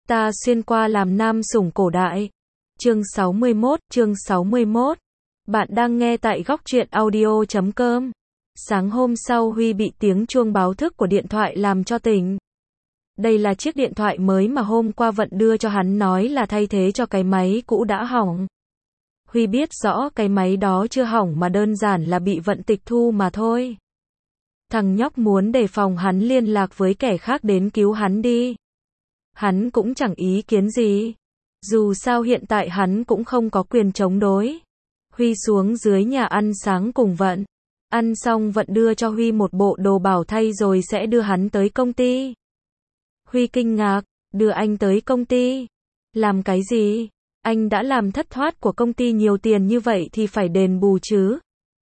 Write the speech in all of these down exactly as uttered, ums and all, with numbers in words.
Ta xuyên qua làm nam sủng cổ đại. Chương sáu mươi mốt, chương sáu mươi mốt. Bạn đang nghe tại góc truyện audio chấm com. Sáng hôm sau Huy bị tiếng chuông báo thức của điện thoại làm cho tỉnh. Đây là chiếc điện thoại mới mà hôm qua Vận đưa cho hắn, nói là thay thế cho cái máy cũ đã hỏng. Huy biết rõ cái máy đó chưa hỏng mà đơn giản là bị Vận tịch thu mà thôi. Thằng nhóc muốn đề phòng hắn liên lạc với kẻ khác đến cứu hắn đi. Hắn cũng chẳng ý kiến gì. Dù sao hiện tại hắn cũng không có quyền chống đối. Huy xuống dưới nhà ăn sáng cùng Vận. Ăn xong Vận đưa cho Huy một bộ đồ bảo thay rồi sẽ đưa hắn tới công ty. Huy kinh ngạc, đưa anh tới công ty. Làm cái gì? Anh đã làm thất thoát của công ty nhiều tiền như vậy thì phải đền bù chứ.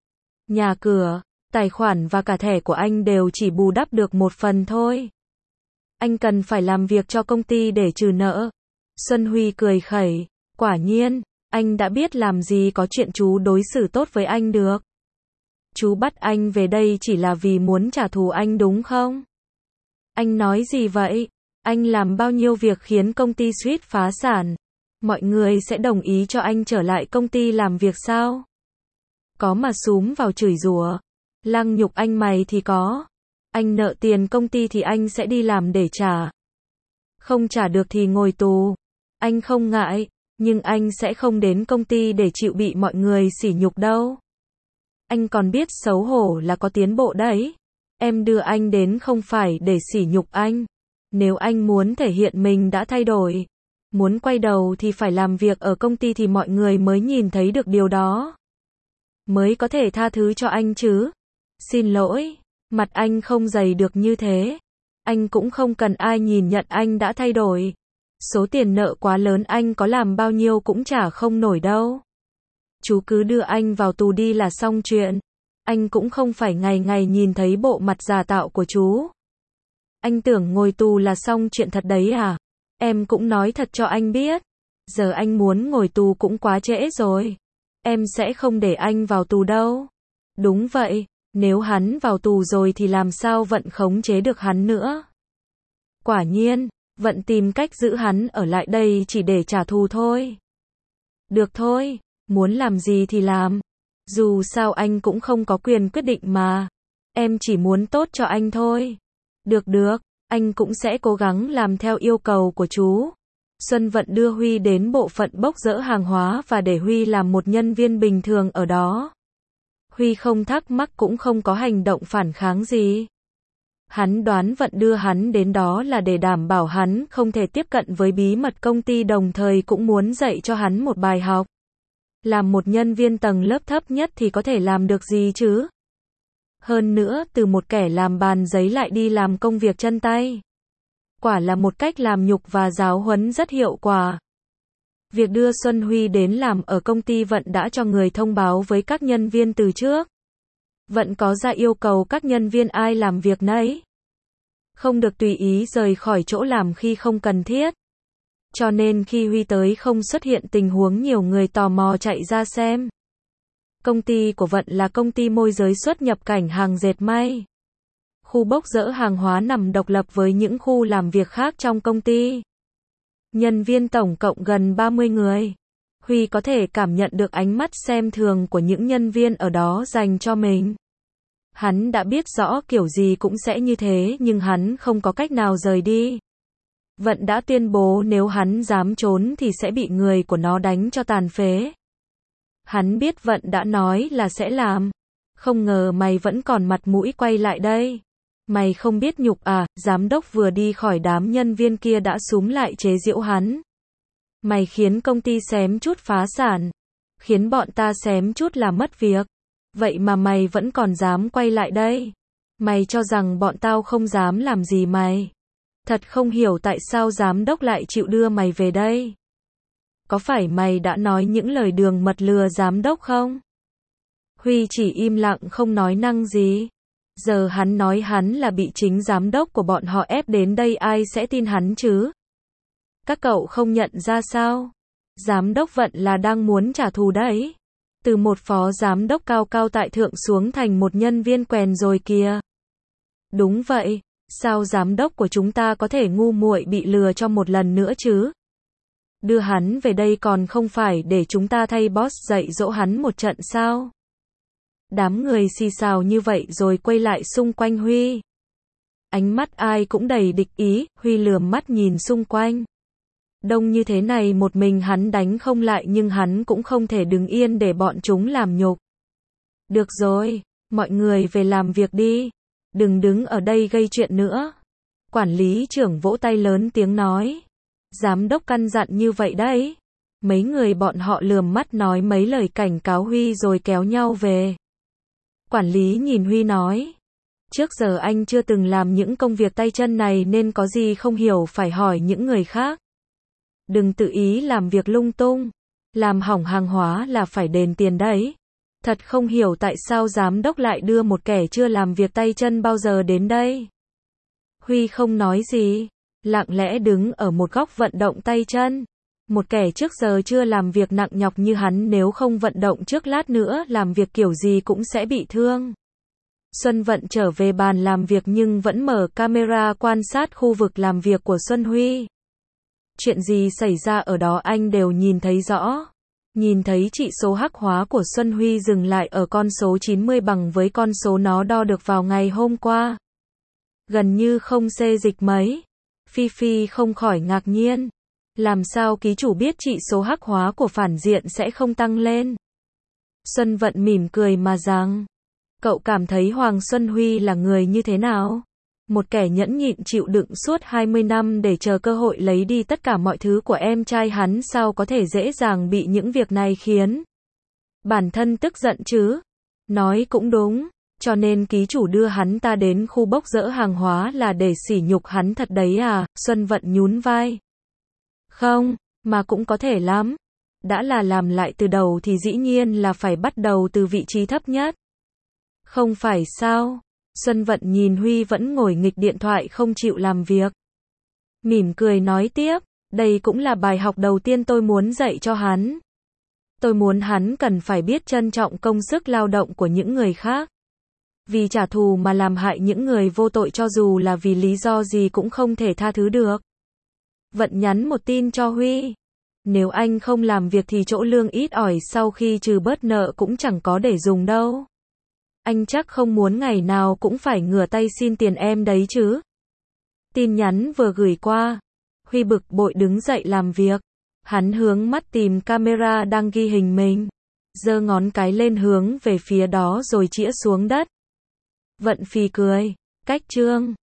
Nhà cửa, tài khoản và cả thẻ của anh đều chỉ bù đắp được một phần thôi. Anh cần phải làm việc cho công ty để trừ nợ. Xuân Huy cười khẩy, quả nhiên, anh đã biết làm gì có chuyện chú đối xử tốt với anh được. Chú bắt anh về đây chỉ là vì muốn trả thù anh đúng không? Anh nói gì vậy? Anh làm bao nhiêu việc khiến công ty suýt phá sản. Mọi người sẽ đồng ý cho anh trở lại công ty làm việc sao? Có mà xúm vào chửi rủa, lăng nhục anh mày thì có. Anh nợ tiền công ty thì anh sẽ đi làm để trả. Không trả được thì ngồi tù. Anh không ngại, nhưng anh sẽ không đến công ty để chịu bị mọi người sỉ nhục đâu. Anh còn biết xấu hổ là có tiến bộ đấy. Em đưa anh đến không phải để sỉ nhục anh. Nếu anh muốn thể hiện mình đã thay đổi, muốn quay đầu thì phải làm việc ở công ty thì mọi người mới nhìn thấy được điều đó. Mới có thể tha thứ cho anh chứ. Xin lỗi, mặt anh không dày được như thế. Anh cũng không cần ai nhìn nhận anh đã thay đổi. Số tiền nợ quá lớn anh có làm bao nhiêu cũng trả không nổi đâu. Chú cứ đưa anh vào tù đi là xong chuyện. Anh cũng không phải ngày ngày nhìn thấy bộ mặt giả tạo của chú. Anh tưởng ngồi tù là xong chuyện thật đấy à? Em cũng nói thật cho anh biết. Giờ anh muốn ngồi tù cũng quá trễ rồi. Em sẽ không để anh vào tù đâu. Đúng vậy, nếu hắn vào tù rồi thì làm sao Vận khống chế được hắn nữa? Quả nhiên, Vận tìm cách giữ hắn ở lại đây chỉ để trả thù thôi. Được thôi, muốn làm gì thì làm. Dù sao anh cũng không có quyền quyết định mà. Em chỉ muốn tốt cho anh thôi. Được được, anh cũng sẽ cố gắng làm theo yêu cầu của chú. Xuân Vận đưa Huy đến bộ phận bốc dỡ hàng hóa và để Huy làm một nhân viên bình thường ở đó. Huy không thắc mắc cũng không có hành động phản kháng gì. Hắn đoán Vận đưa hắn đến đó là để đảm bảo hắn không thể tiếp cận với bí mật công ty, đồng thời cũng muốn dạy cho hắn một bài học. Làm một nhân viên tầng lớp thấp nhất thì có thể làm được gì chứ? Hơn nữa, từ một kẻ làm bàn giấy lại đi làm công việc chân tay. Quả là một cách làm nhục và giáo huấn rất hiệu quả. Việc đưa Xuân Huy đến làm ở công ty, Vận đã cho người thông báo với các nhân viên từ trước. Vận có ra yêu cầu các nhân viên ai làm việc nấy. Không được tùy ý rời khỏi chỗ làm khi không cần thiết. Cho nên khi Huy tới không xuất hiện tình huống nhiều người tò mò chạy ra xem. Công ty của Vận là công ty môi giới xuất nhập cảnh hàng dệt may. Khu bốc dỡ hàng hóa nằm độc lập với những khu làm việc khác trong công ty. Nhân viên tổng cộng gần ba mươi người. Huy có thể cảm nhận được ánh mắt xem thường của những nhân viên ở đó dành cho mình. Hắn đã biết rõ kiểu gì cũng sẽ như thế, nhưng hắn không có cách nào rời đi. Vận đã tuyên bố nếu hắn dám trốn thì sẽ bị người của nó đánh cho tàn phế. Hắn biết Vận đã nói là sẽ làm. Không ngờ mày vẫn còn mặt mũi quay lại đây. Mày không biết nhục à? Giám đốc vừa đi khỏi đám nhân viên kia đã xúm lại chế giễu hắn. Mày khiến công ty xém chút phá sản. Khiến bọn ta xém chút là mất việc. Vậy mà mày vẫn còn dám quay lại đây. Mày cho rằng bọn tao không dám làm gì mày. Thật không hiểu tại sao giám đốc lại chịu đưa mày về đây. Có phải mày đã nói những lời đường mật lừa giám đốc không? Huy chỉ im lặng không nói năng gì. Giờ hắn nói hắn là bị chính giám đốc của bọn họ ép đến đây, ai sẽ tin hắn chứ? Các cậu không nhận ra sao? Giám đốc Vận là đang muốn trả thù đấy. Từ một phó giám đốc cao cao tại thượng xuống thành một nhân viên quèn rồi kìa. Đúng vậy, Sao giám đốc của chúng ta có thể ngu muội bị lừa cho một lần nữa chứ? Đưa hắn về đây còn không phải để chúng ta thay boss dạy dỗ hắn một trận sao? Đám người xì xào như vậy rồi quay lại xung quanh Huy. Ánh mắt ai cũng đầy địch ý, Huy lườm mắt nhìn xung quanh. Đông như thế này một mình hắn đánh không lại nhưng hắn cũng không thể đứng yên để bọn chúng làm nhục. Được rồi, mọi người về làm việc đi. Đừng đứng ở đây gây chuyện nữa. Quản lý trưởng vỗ tay lớn tiếng nói. Giám đốc căn dặn như vậy đấy. Mấy người bọn họ lườm mắt nói mấy lời cảnh cáo Huy rồi kéo nhau về. Quản lý nhìn Huy nói. Trước giờ anh chưa từng làm những công việc tay chân này nên có gì không hiểu phải hỏi những người khác. Đừng tự ý làm việc lung tung. Làm hỏng hàng hóa là phải đền tiền đấy. Thật không hiểu tại sao giám đốc lại đưa một kẻ chưa làm việc tay chân bao giờ đến đây. Huy không nói gì. Lặng lẽ đứng ở một góc vận động tay chân. Một kẻ trước giờ chưa làm việc nặng nhọc như hắn nếu không vận động trước lát nữa làm việc kiểu gì cũng sẽ bị thương. Xuân Vận trở về bàn làm việc nhưng vẫn mở camera quan sát khu vực làm việc của Xuân Huy. Chuyện gì xảy ra ở đó anh đều nhìn thấy rõ. Nhìn thấy chỉ số hắc hóa của Xuân Huy dừng lại ở con số chín mươi bằng với con số nó đo được vào ngày hôm qua. Gần như không xê dịch mấy. Phi Phi không khỏi ngạc nhiên. Làm sao ký chủ biết chỉ số hắc hóa của phản diện sẽ không tăng lên? Xuân Vận mỉm cười mà rằng. Cậu cảm thấy Hoàng Xuân Huy là người như thế nào? Một kẻ nhẫn nhịn chịu đựng suốt hai mươi năm để chờ cơ hội lấy đi tất cả mọi thứ của em trai hắn sao có thể dễ dàng bị những việc này khiến bản thân tức giận chứ? Nói cũng đúng, cho nên ký chủ đưa hắn ta đến khu bốc dỡ hàng hóa là để sỉ nhục hắn thật đấy à? Xuân Vận nhún vai. Không, mà cũng có thể lắm. Đã là làm lại từ đầu thì dĩ nhiên là phải bắt đầu từ vị trí thấp nhất. Không phải sao? Xuân Vận nhìn Huy vẫn ngồi nghịch điện thoại không chịu làm việc. Mỉm cười nói tiếp, đây cũng là bài học đầu tiên tôi muốn dạy cho hắn. Tôi muốn hắn cần phải biết trân trọng công sức lao động của những người khác. Vì trả thù mà làm hại những người vô tội cho dù là vì lý do gì cũng không thể tha thứ được. Vận nhắn một tin cho Huy. Nếu anh không làm việc thì chỗ lương ít ỏi sau khi trừ bớt nợ cũng chẳng có để dùng đâu. Anh chắc không muốn ngày nào cũng phải ngửa tay xin tiền em đấy chứ. Tin nhắn vừa gửi qua. Huy bực bội đứng dậy làm việc. Hắn hướng mắt tìm camera đang ghi hình mình. Giơ ngón cái lên hướng về phía đó rồi chĩa xuống đất. Vận phì cười. Cách chương.